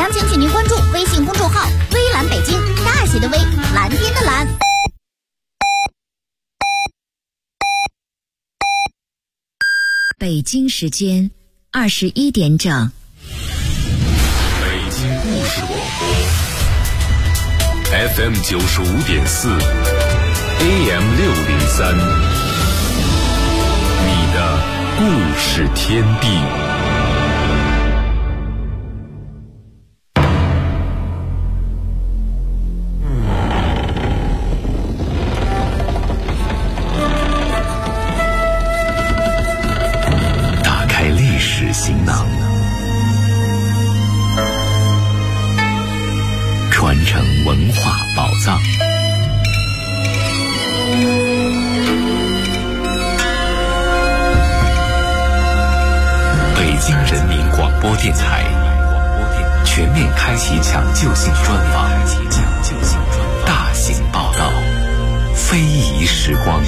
详情请您关注微信公众号“微蓝北京”，大写的微，蓝天的蓝。 北京时间21点整。 北京故事广播 FM 95.4 AM 603，你的故事天地。行囊，传承文化宝藏。北京人民广播电台全面开启抢救性专访，大型报道，非遗时光。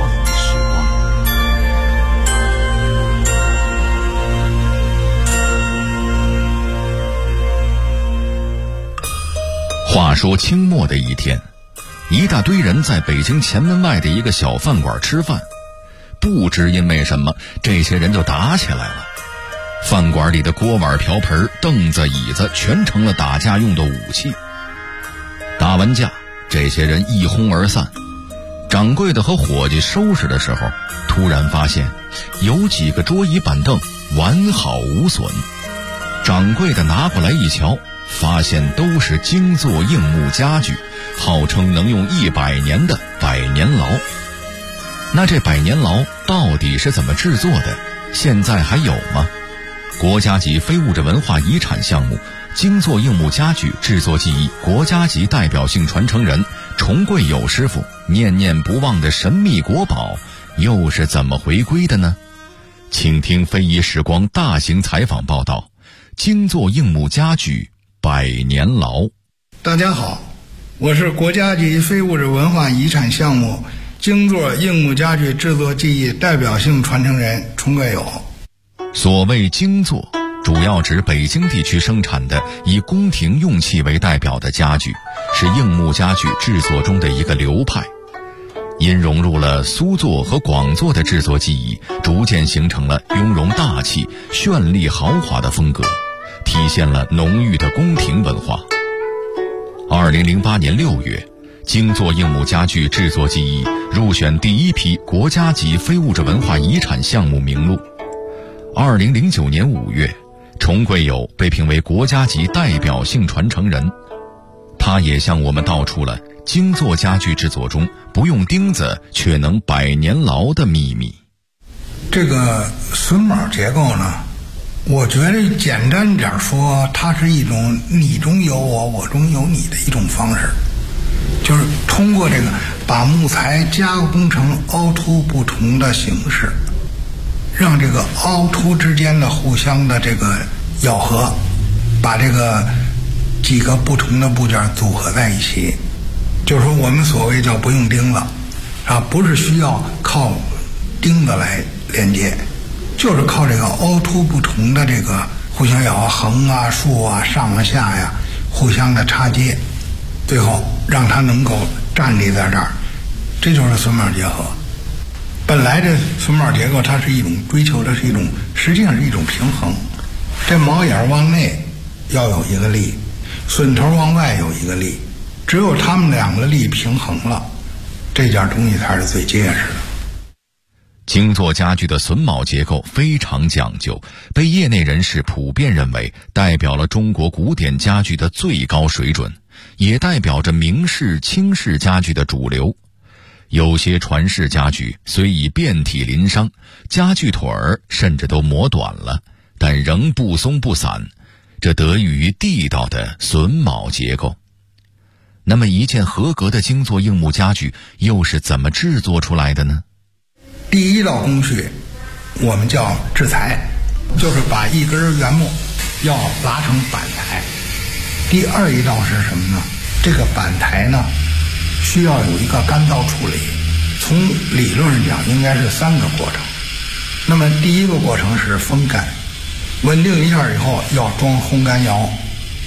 话说清末的一天，一大堆人在北京前门外的一个小饭馆吃饭，不知因为什么，这些人就打起来了。饭馆里的锅碗瓢盆、凳子椅子全成了打架用的武器。打完架，这些人一哄而散。掌柜的和伙计收拾的时候，突然发现有几个桌椅板凳完好无损。掌柜的拿过来一瞧，发现都是精作硬木家具，号称能用100年的百年牢。那这百年牢到底是怎么制作的？现在还有吗？国家级非物质文化遗产项目精作硬木家具制作技艺国家级代表性传承人崇贵友师傅念念不忘的神秘国宝又是怎么回归的呢？请听非遗时光大型采访报道，精作硬木家具百年牢。 大家好，我是国家级非物质文化遗产项目精作硬木家具制作技艺代表性传承人崇贵友。 所谓精作，主要指北京地区生产的以宫廷用器为代表的家具，是硬木家具制作中的一个流派。因融入了苏作和广作的制作技艺，逐渐形成了雍容大气、绚丽豪华的风格，体现了浓郁的宫廷文化。2008年6月，精作硬木家具制作技艺入选第一批国家级非物质文化遗产项目名录。2009年5月，崇贵友被评为国家级代表性传承人。他也向我们道出了精作家具制作中不用钉子却能百年牢的秘密。 这个榫卯结构呢，我觉得简单点说，它是一种你中有我，我中有你的一种方式，就是通过这个把木材加工成凹凸不同的形式，让这个凹凸之间的互相的这个咬合，把这个几个不同的部件组合在一起，就是说我们所谓叫不用钉子啊，不是需要靠钉子来连接，就是靠这个凹凸不同的这个互相咬合，横啊竖啊上啊下呀互相的插接，最后让它能够站立在这儿，这就是榫卯结合。本来这榫卯结构它是一种追求的是一种，实际上是一种平衡，这卯眼往内要有一个力，榫头往外有一个力，只有它们两个力平衡了，这件东西才是最结实的。 精作家具的榫卯结构非常讲究，被业内人士普遍认为代表了中国古典家具的最高水准，也代表着明式、清式家具的主流。有些传世家具虽已遍体鳞伤，家具腿儿甚至都磨短了，但仍不松不散，这得益于地道的榫卯结构。那么一件合格的精作硬木家具又是怎么制作出来的呢？ 第一道工序我们叫制裁，就是把一根原木要拉成板台。第二一道是什么呢？这个板台呢需要有一个干燥处理，从理论上讲应该是3个过程。那么第一个过程是风干，稳定一下以后要装烘干窑，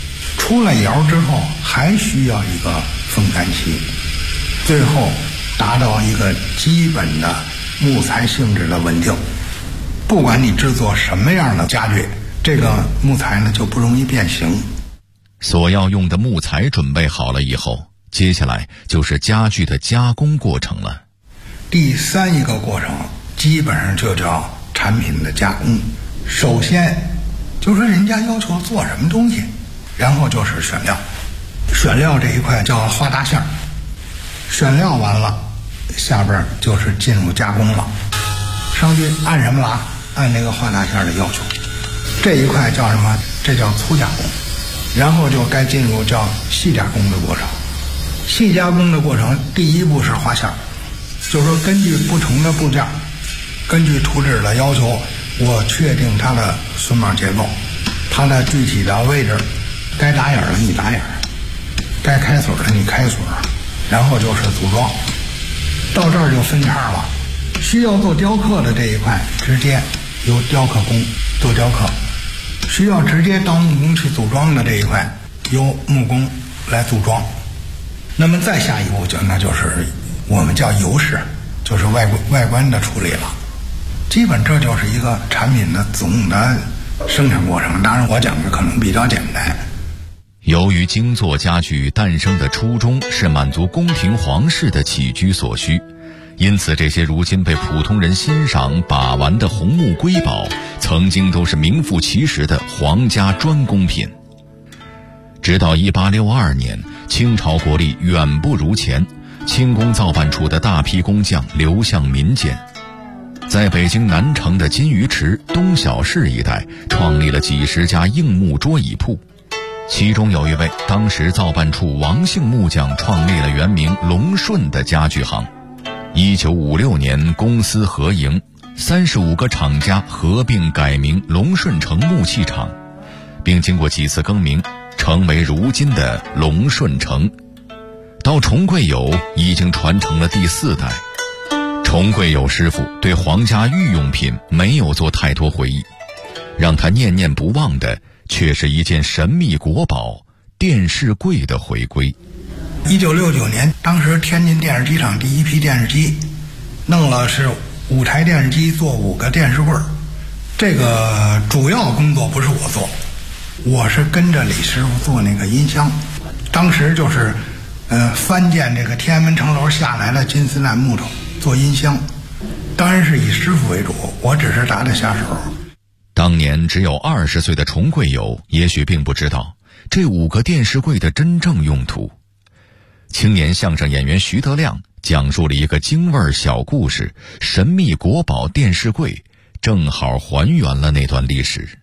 出了窑之后还需要一个风干期，最后达到一个基本的木材性质的稳定。不管你制作什么样的家具，这个木材呢就不容易变形。 所要用的木材准备好了以后，接下来就是家具的加工过程了。 第三一个过程基本上就叫产品的加工。首先就是人家要求做什么东西，然后就是选料。选料这一块叫画大馅儿，选料完了，下边就是进入加工了。上去按什么了？按那个画大馅儿的要求。这一块叫什么？这叫粗加工。然后就该进入叫细加工的过程。细加工的过程，第一步是画馅儿，就是说根据不同的部件，根据图纸的要求，我确定它的榫卯结构，它的具体的位置，该打眼的你打眼，该开锁的你开锁，然后就是组装。到这儿就分叉了，需要做雕刻的这一块，直接由雕刻工做雕刻；需要直接到木工去组装的这一块，由木工来组装。那么再下一步那就是我们叫油饰，就是外观的处理了。基本这就是一个产品的总的生产过程。当然我讲的可能比较简单。 由于精作家具诞生的初衷是满足宫廷皇室的起居所需，因此这些如今被普通人欣赏把玩的红木瑰宝，曾经都是名副其实的皇家专供品。直到1862年，清朝国力远不如前，清宫造办处的大批工匠流向民间，在北京南城的金鱼池、东小市一带创立了几十家硬木桌椅铺，其中有一位当时造办处王姓木匠创立了原名龙顺的家具行。1956年公私合营，35个厂家合并改名龙顺城木器厂，并经过几次更名，成为如今的龙顺城。到崇贵友已经传承了第4代。崇贵友师傅对皇家御用品没有做太多回忆，让他念念不忘的却是一件神秘国宝——电视柜的回归。 1969年，当时天津电视机厂第一批电视机弄了是5台电视机做5个电视柜。这个主要工作不是我做，我是跟着李师傅做那个音箱。当时就是翻建这个天安门城楼下来的金丝楠木头做音箱，当然是以师傅为主，我只是打打下手。 当年只有20岁的崇贵友也许并不知道这5个电视柜的真正用途。青年相声演员徐德亮讲述了一个京味小故事，神秘国宝电视柜正好还原了那段历史。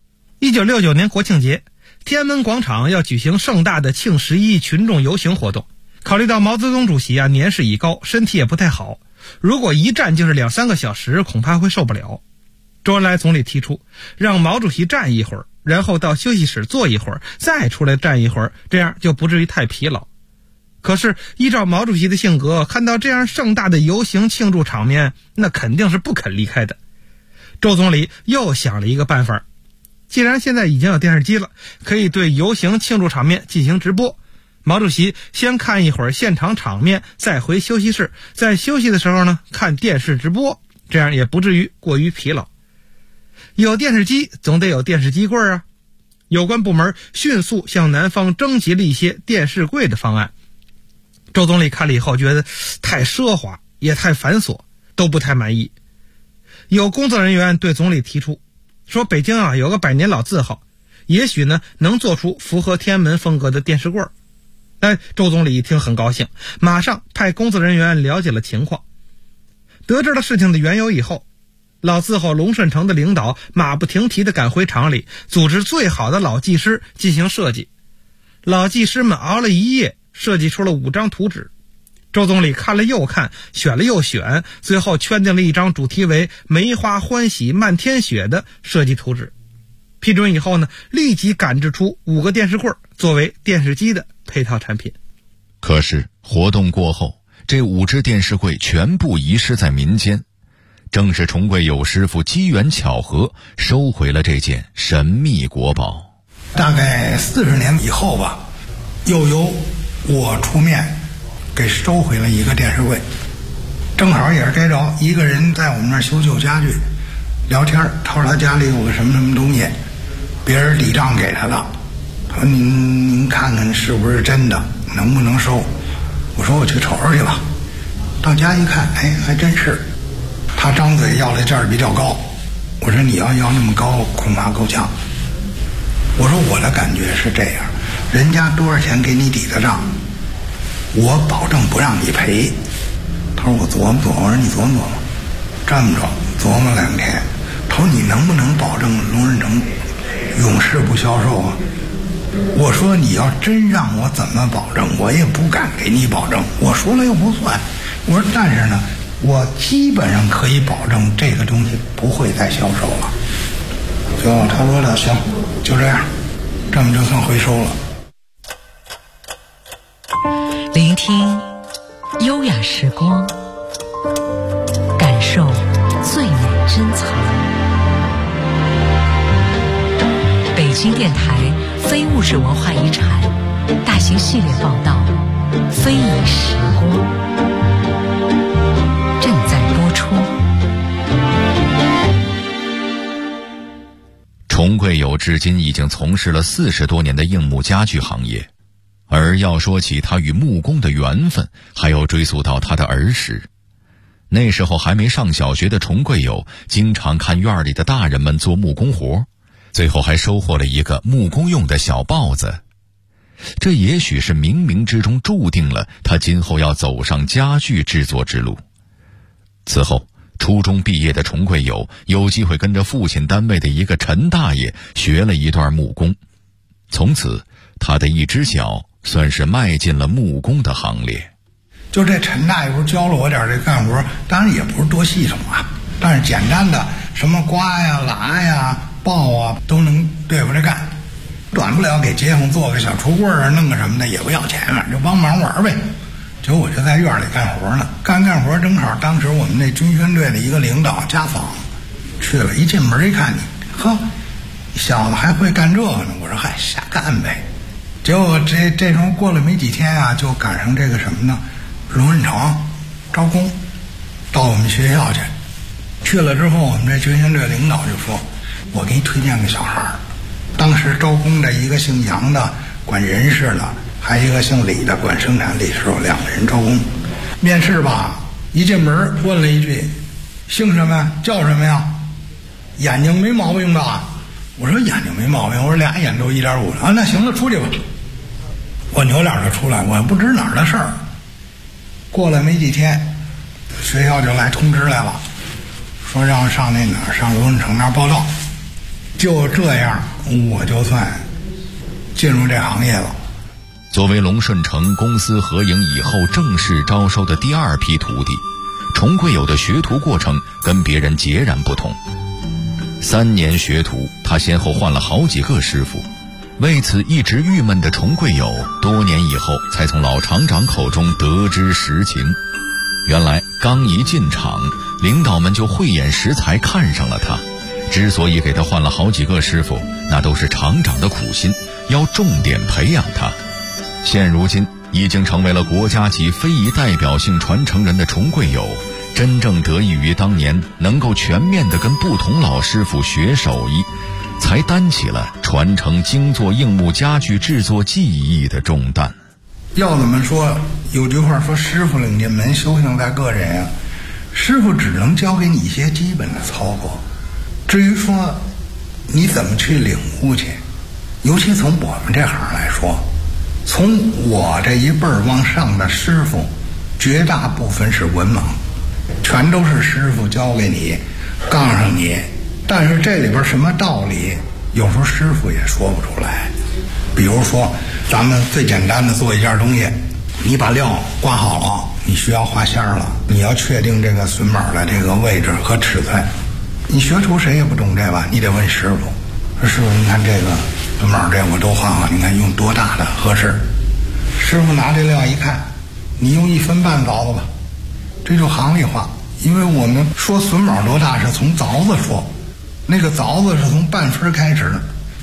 1969年国庆节，天安门广场要举行盛大的庆11群众游行活动。考虑到毛泽东主席年事已高，身体也不太好，如果一站就是2-3个小时，恐怕会受不了。周恩来总理提出让毛主席站一会儿，然后到休息室坐一会儿，再出来站一会儿，这样就不至于太疲劳。可是依照毛主席的性格，看到这样盛大的游行庆祝场面，那肯定是不肯离开的。周总理又想了一个办法，既然现在已经有电视机了，可以对游行庆祝场面进行直播。毛主席先看一会儿现场场面，再回休息室，在休息的时候呢看电视直播，这样也不至于过于疲劳。有电视机总得有电视机柜啊。有关部门迅速向南方征集了一些电视柜的方案。周总理看了以后觉得太奢华也太繁琐，都不太满意。有工作人员对总理提出说，北京有个百年老字号，也许呢能做出符合天安门风格的电视柜。周总理一听很高兴，马上派工作人员了解了情况。得知了事情的缘由以后，老字号龙顺城的领导马不停蹄地赶回厂里，组织最好的老技师进行设计。老技师们熬了一夜，设计出了5张图纸。周总理看了又看，选了又选，最后圈定了一张主题为梅花欢喜漫天雪的设计图纸。批准以后呢，立即赶制出5个电视柜作为电视机的配套产品。 可是活动过后，这5只电视柜全部遗失在民间。正是崇贵友师傅机缘巧合收回了这件神秘国宝。 大概40年以后吧，又由我出面给收回了一个电视柜。正好也是该着一个人在我们那儿修旧家具聊天，他说他家里有个什么什么东西，别人抵账给他的，他说您看看是不是真的，能不能收。我说我去瞅瞅去吧。到家一看，哎，还真是。他张嘴要的价儿比较高，我说你要那么高恐怕够呛。我说我的感觉是这样，人家多少钱给你抵的账，我保证不让你赔。他说我琢磨琢磨。我说你琢磨琢磨。这么着琢磨2天，他说你能不能保证龙润成永世不销售啊？我说你要真让我怎么保证，我也不敢给你保证，我说了又不算。我说但是呢，我基本上可以保证这个东西不会再销售了。就他说的行，就这样，这么就算回收了。 聆听优雅时光，感受最美珍藏。北京电台非物质文化遗产大型系列报道《非遗时光》正在播出。 崇贵友至今已经从事了40多年的硬木家具行业，而要说起他与木工的缘分，还要追溯到他的儿时。那时候还没上小学的崇贵友，经常看院里的大人们做木工活，最后还收获了一个木工用的小刨子。这也许是冥冥之中注定了他今后要走上家具制作之路。此后初中毕业的崇贵友有机会跟着父亲单位的一个陈大爷学了一段木工，从此他的一只脚算是迈进了木工的行列。 就这陈大爷不是教了我点这干活，当然也不是多系统啊，但是简单的什么刮呀、拉呀、刨啊都能对付着干。短不了给街坊做个小橱柜啊，弄个什么的也不要钱，反正就帮忙玩呗。结果我就在院里干活呢，干活正好当时我们那军宣队的一个领导家访去了，一进门一看你，呵，小子还会干这个呢。我说嗨，瞎干呗。结果这时候过了没几天啊，就赶上这个什么呢，龙润成招工到我们学校去了之后，我们这军宣队领导就说，我给你推荐个小孩儿。当时招工的一个姓杨的管人事的，还有一个姓李的管生产力，是有2个人招工。面试吧，一进门问了一句，姓什么叫什么呀？眼睛没毛病吧？我说眼睛没毛病，我说2眼都1.5啊，那行了，出去吧。我扭脸就出来，我也不知哪儿的事儿。过了没几天，学校就来通知来了，说让上那哪儿，上龙润成那儿报道。就这样，我就算进入这行业了。 作为龙顺成公司合营以后正式招收的第2批徒弟，崇贵友的学徒过程跟别人截然不同。3年学徒，他先后换了好几个师傅。为此一直郁闷的崇贵友，多年以后才从老厂长口中得知实情。原来刚一进厂，领导们就慧眼识才看上了他。之所以给他换了好几个师傅，那都是厂长的苦心，要重点培养他。现如今已经成为了国家级非遗代表性传承人的崇贵友，真正得益于当年能够全面地跟不同老师傅学手艺，才担起了传承精作硬木家具制作技艺的重担。 要怎么说，有句话说，师傅领进门，修行在个人啊。师傅只能教给你一些基本的操作，至于说你怎么去领悟去，尤其从我们这行来说，从我这一辈儿往上的师傅，绝大部分是文盲，全都是师傅教给你，告诉你，但是这里边什么道理，有时候师傅也说不出来。比如说咱们最简单的做一件东西，你把料刮好了，你需要画线了，你要确定这个榫卯的这个位置和尺寸，你学徒谁也不懂这吧，你得问师傅，说师傅您看这个榫卯这我都画好，你看用多大的合适。师傅拿这料一看，你用1分半凿子吧，这就行里话。因为我们说榫卯多大是从凿子说，那个凿子是从半分开始，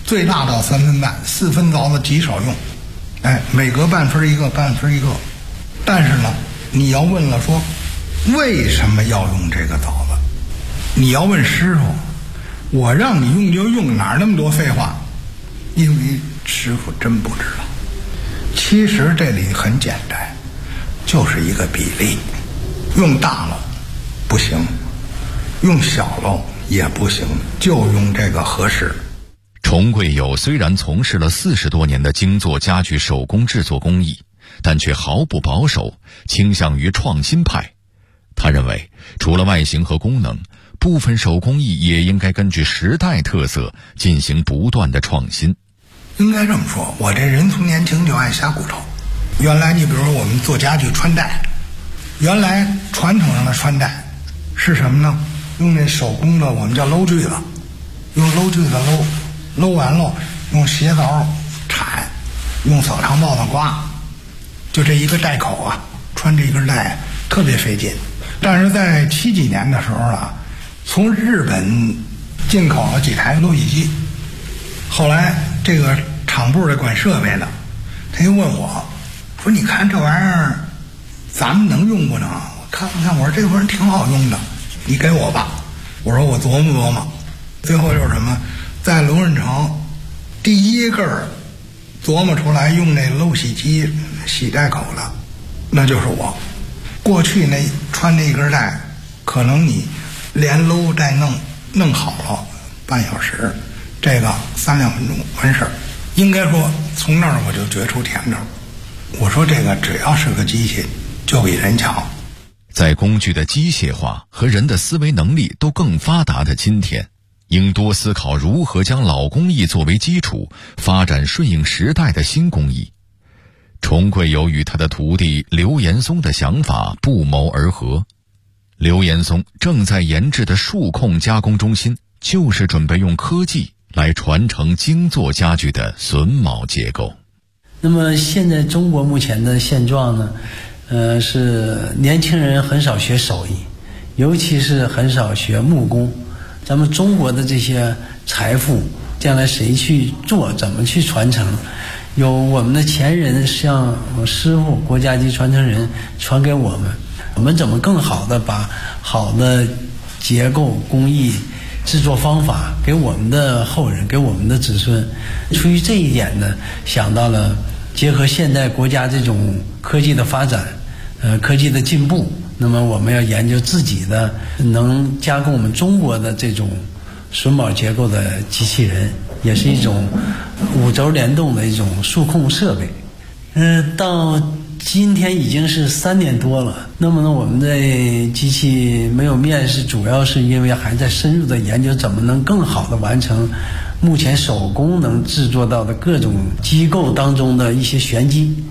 最大到3分半，4分凿子极少用，每隔半分一个，半分一个。但是呢，你要问了说为什么要用这个凿子，你要问师傅，我让你用就用，哪那么多废话？因为师傅真不知道。其实这里很简单，就是一个比例，用大了不行，用小了也不行，就用这个合适。 崇贵友虽然从事了40多年的精作家具手工制作工艺，但却毫不保守，倾向于创新派。他认为，除了外形和功能，部分手工艺也应该根据时代特色进行不断的创新。 应该这么说，我这人从年轻就爱瞎骨头。原来你比如说我们做家具穿戴，原来传统上的穿戴是什么呢？用那手工的我们叫搂锯子，用搂锯子搂完了，用鞋凿铲，用扫长刨子刮，就这一个带口啊，穿这一根带特别费劲。但是在70几年的时候啊，从日本进口了几台搂洗机，后来这个厂部的管设备的，他就问我说：“你看这玩意儿，咱们能用不能？”我看，我说这玩意儿挺好用的，你给我吧。我说我琢磨琢磨。最后就是什么，在龙润城第一个琢磨出来用那漏洗机洗带口的，那就是我。过去那穿那一根带，可能你连搂带弄好了半小时，这个3-2分钟完事儿。应该说从那儿我就觉出甜头。我说这个只要是个机器就比人强。 在工具的机械化和人的思维能力都更发达的今天，应多思考如何将老工艺作为基础，发展顺应时代的新工艺。崇贵友与他的徒弟刘延松的想法不谋而合。刘延松正在研制的数控加工中心，就是准备用科技来传承精作家具的榫卯结构。 那么现在中国目前的现状呢，是年轻人很少学手艺，尤其是很少学木工。咱们中国的这些财富，将来谁去做，怎么去传承？有我们的前人，像师傅、国家级传承人传给我们，我们怎么更好的把好的结构工艺制作方法给我们的后人，给我们的子孙。出于这一点呢，想到了结合现代国家这种科技的发展，科技的进步，那么我们要研究自己的能加工我们中国的这种榫卯结构的机器人，也是一种5轴联动的一种数控设备。到今天已经是3年多了。那么呢，我们的机器没有面世，主要是因为还在深入的研究怎么能更好的完成目前手工能制作到的各种机构当中的一些玄机。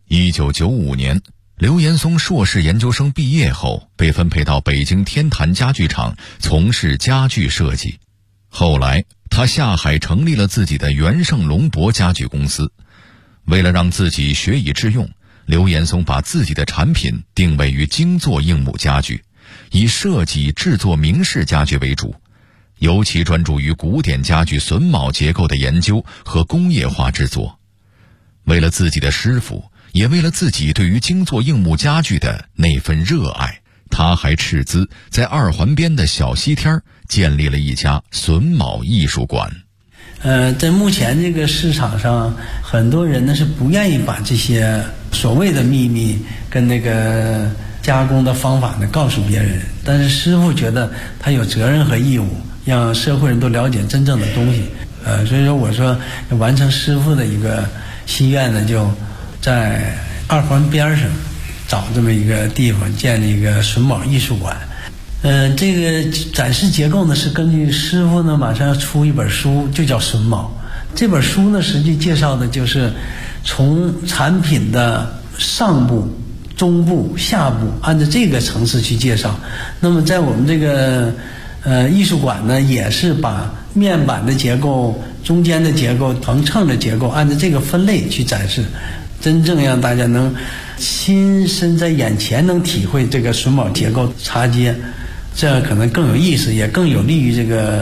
1995年，刘延松硕士研究生毕业后，被分配到北京天坛家具厂从事家具设计。后来他下海成立了自己的元盛龙博家具公司。为了让自己学以致用，刘延松把自己的产品定位于精作硬木家具，以设计制作明式家具为主，尤其专注于古典家具榫卯结构的研究和工业化制作。为了自己的师傅，也为了自己对于精作硬木家具的那份热爱，他还斥资在2环边的小西天建立了一家榫卯艺术馆。 在目前这个市场上，很多人呢是不愿意把这些所谓的秘密跟那个加工的方法呢告诉别人，但是师傅觉得他有责任和义务让社会人都了解真正的东西。所以说我说完成师傅的一个心愿呢，就在2环边上找这么一个地方建立一个榫卯艺术馆。这个展示结构呢是根据师傅呢马上要出一本书，就叫榫卯。这本书呢实际介绍的就是从产品的上部、中部、下部按照这个层次去介绍。那么在我们这个艺术馆呢，也是把面板的结构、中间的结构、横秤的结构按照这个分类去展示，真正让大家能亲身在眼前能体会这个榫卯结构插接，这样可能更有意思，也更有利于这个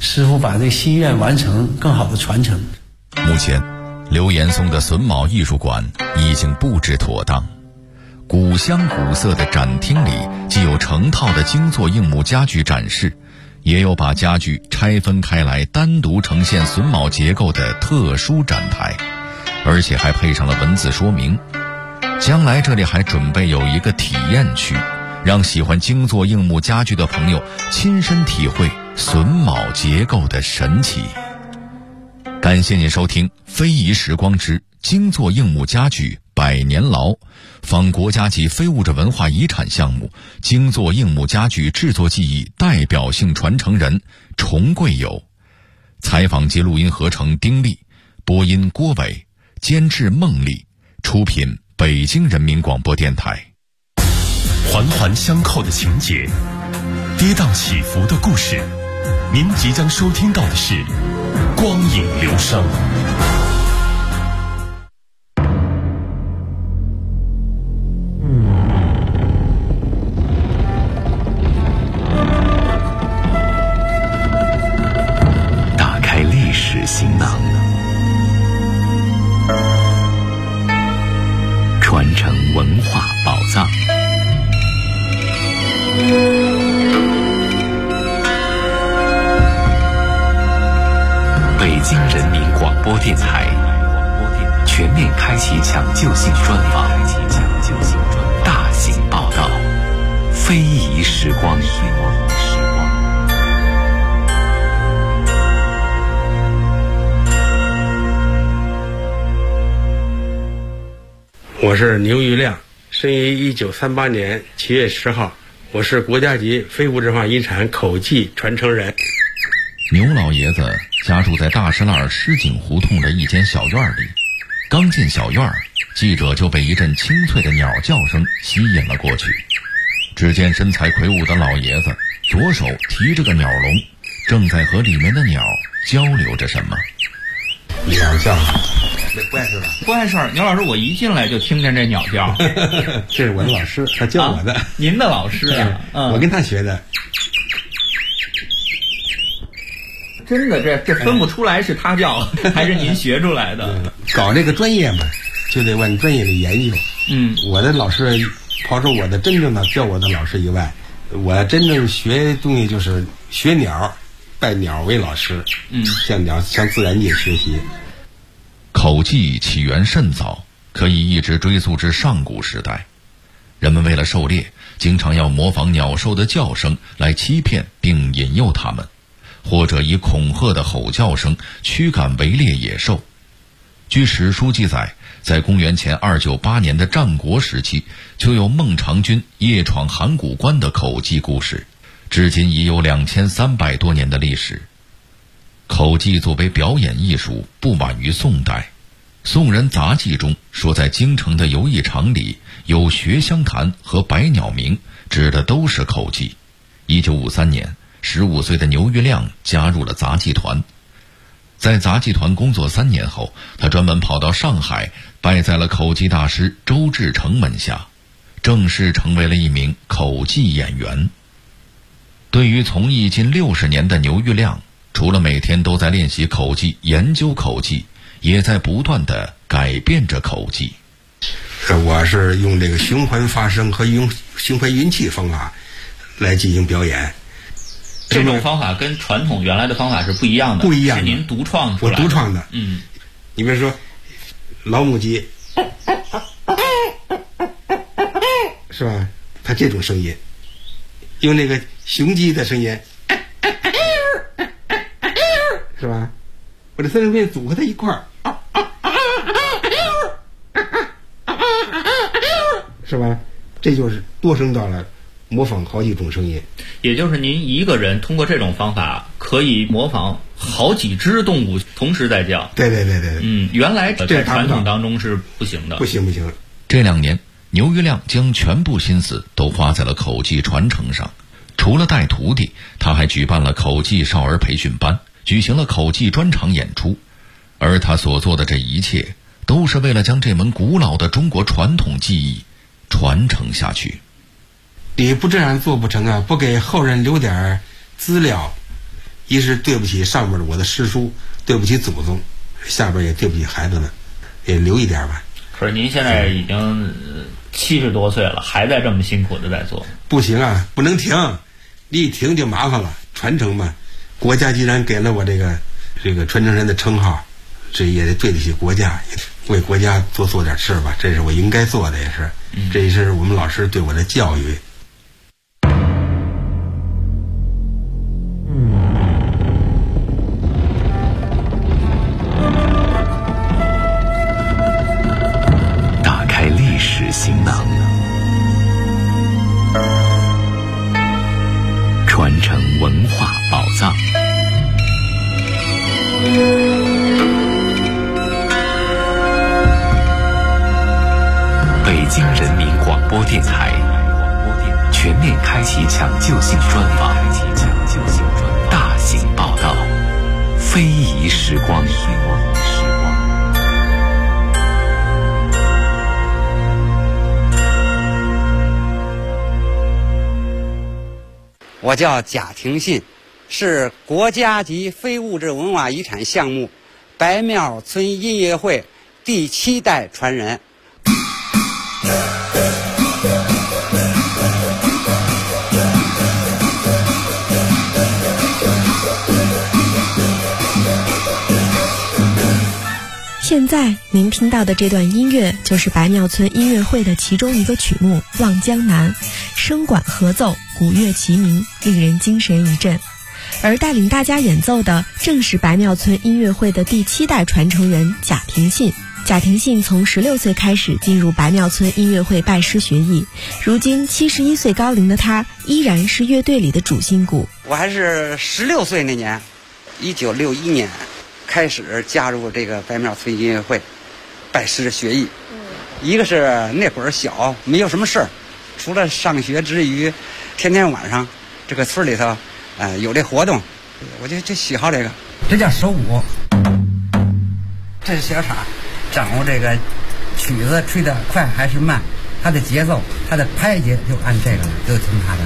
师傅把这个心愿完成，更好的传承。 目前刘岩松的榫卯艺术馆已经布置妥当，古香古色的展厅里既有成套的精作硬木家具展示，也有把家具拆分开来单独呈现榫卯结构的特殊展台，而且还配上了文字说明。将来这里还准备有一个体验区，让喜欢精作硬木家具的朋友亲身体会榫卯结构的神奇。感谢您收听《非遗时光之精作硬木家具百年牢》，访国家级非物质文化遗产项目精作硬木家具制作技艺代表性传承人崇贵友。采访及录音合成丁力，播音郭伟，监制孟丽，出品北京人民广播电台。 环环相扣的情节，跌宕起伏的故事，您即将收听到的是光影流声。 打开历史行囊，传承文化宝藏。北京人民广播电台全面开启抢救性专访，大型报道，非遗时光。 我是牛玉亮，生于1938年7月10号，我是国家级非物质文化遗产口技传承人。 牛老爷子家住在大石栏石井胡同的一间小院里，刚进小院，记者就被一阵清脆的鸟叫声吸引了过去。只见身材魁梧的老爷子左手提着个鸟笼，正在和里面的鸟交流着什么。 鸟叫不碍事吧？ 不碍事儿。牛老师，我一进来就听见这鸟叫。 这是我的老师，他教我的。 您的老师啊？ 我跟他学的。 真的，这分不出来是他叫还是您学出来的。 搞这个专业嘛，就得往专业里研究。我的老师，抛出我的真正的教我的老师以外，我真正学东西就是学鸟，拜鸟为老师。向自然界学习。 口技起源甚早，可以一直追溯至上古时代。人们为了狩猎，经常要模仿鸟兽的叫声来欺骗并引诱它们，或者以恐吓的吼叫声驱赶围猎野兽。据史书记载，在公元前298年的战国时期，就有孟尝君夜闯函谷关的口技故事，至今已有2300多年的历史。口技作为表演艺术，不晚于宋代。宋人杂记中说，在京城的游艺场里有学香坛和百鸟鸣，指的都是口技。1953年，15岁的牛玉亮加入了杂技团。在杂技团工作3年后，他专门跑到上海，拜在了口技大师周志成门下，正式成为了一名口技演员。对于从艺近60年的牛玉亮，除了每天都在练习口技、研究口技，也在不断地改变着口技。 我是用这个循环发声和用循环运气方法来进行表演。 这种方法跟传统原来的方法是不一样的， 不一样的， 是您独创出来的。 我独创的。你比如说老母鸡，是吧？它这种声音，用那个雄鸡的声音，是吧？我这3种声音组合在一块儿，是吧？这就是多声道了，模仿好几种声音。 也就是您一个人通过这种方法可以模仿好几只动物同时在叫。 对。 原来在传统当中是不行的。 不行。 这2年，牛玉亮将全部心思都花在了口技传承上。除了带徒弟，他还举办了口技少儿培训班，举行了口技专场演出。而他所做的这一切，都是为了将这门古老的中国传统技艺传承下去。 你不这样做不成啊！不给后人留点资料， 一是对不起上边的我的师叔，对不起祖宗，下边也对不起孩子们，也留一点吧。 可是您现在已经70多岁了，还在这么辛苦的在做。 不行啊，不能停，你一停就麻烦了。传承嘛，国家既然给了我这个传承人的称号，这也得对得起国家，为国家做点事吧，这是我应该做的，也是，这也是我们老师对我的教育。 打开历史行囊，传承文化宝藏。北京人民广播电台全面开启抢救性专访，大型报道，非遗时光。 我叫贾廷信，是国家级非物质文化遗产项目白庙村音乐会第7代传人。 现在您听到的这段音乐就是白庙村音乐会的其中一个曲目《望江南》，声管合奏，鼓乐齐鸣，令人精神一振。而带领大家演奏的正是白庙村音乐会的第7代传承人贾廷信。贾廷信从16岁开始进入白庙村音乐会拜师学艺，如今71岁高龄的他依然是乐队里的主心骨。 我还是16岁那年，1961年开始加入这个白庙村音乐会拜师学艺。一个是那会儿小，没有什么事儿，除了上学之余，天天晚上这个村里头有这活动，我就喜好这个。这叫手鼓，这是小叉，掌握这个曲子吹得快还是慢，它的节奏，它的拍节就按这个了，就听它的。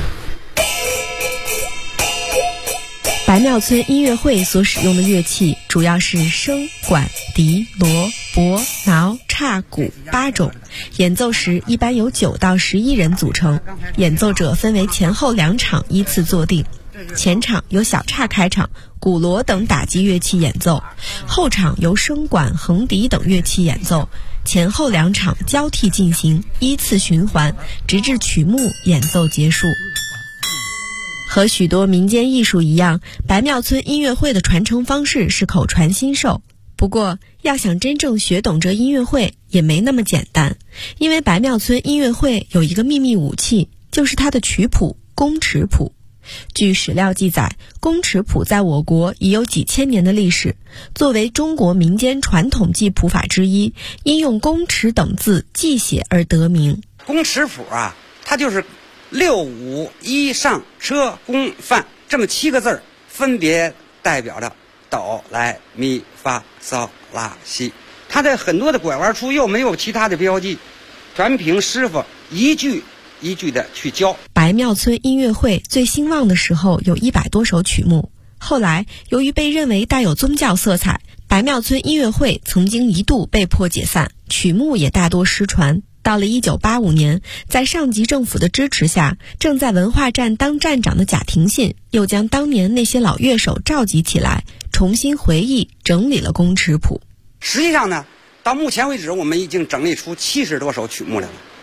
白庙村音乐会所使用的乐器主要是笙、管、笛、锣、钹、挠、叉、鼓8种，演奏时一般由9到11人组成，演奏者分为前后2场依次坐定。前场由小叉开场，鼓锣等打击乐器演奏，后场由笙管、横笛等乐器演奏，前后2场交替进行，依次循环，直至曲目演奏结束。和许多民间艺术一样，白庙村音乐会的传承方式是口传心授。不过，要想真正学懂这音乐会也没那么简单，因为白庙村音乐会有一个秘密武器，就是它的曲谱宫尺谱。据史料记载，宫尺谱在我国已有几千年的历史，作为中国民间传统记谱法之一，因用宫尺等字记写而得名。 宫尺谱啊，它就是6、5、1上车宫范这么7个字，分别代表着哆来咪发嗦拉西。它在很多的拐弯处又没有其他的标记，全凭师傅一句一句的去教。 白庙村音乐会最兴旺的时候有100多首曲目，后来由于被认为带有宗教色彩，白庙村音乐会曾经一度被迫解散，曲目也大多失传。到了1985年，在上级政府的支持下，正在文化站当站长的贾廷信又将当年那些老乐手召集起来，重新回忆整理了宫尺谱。 实际上呢，到目前为止我们已经整理出70多首曲目来了。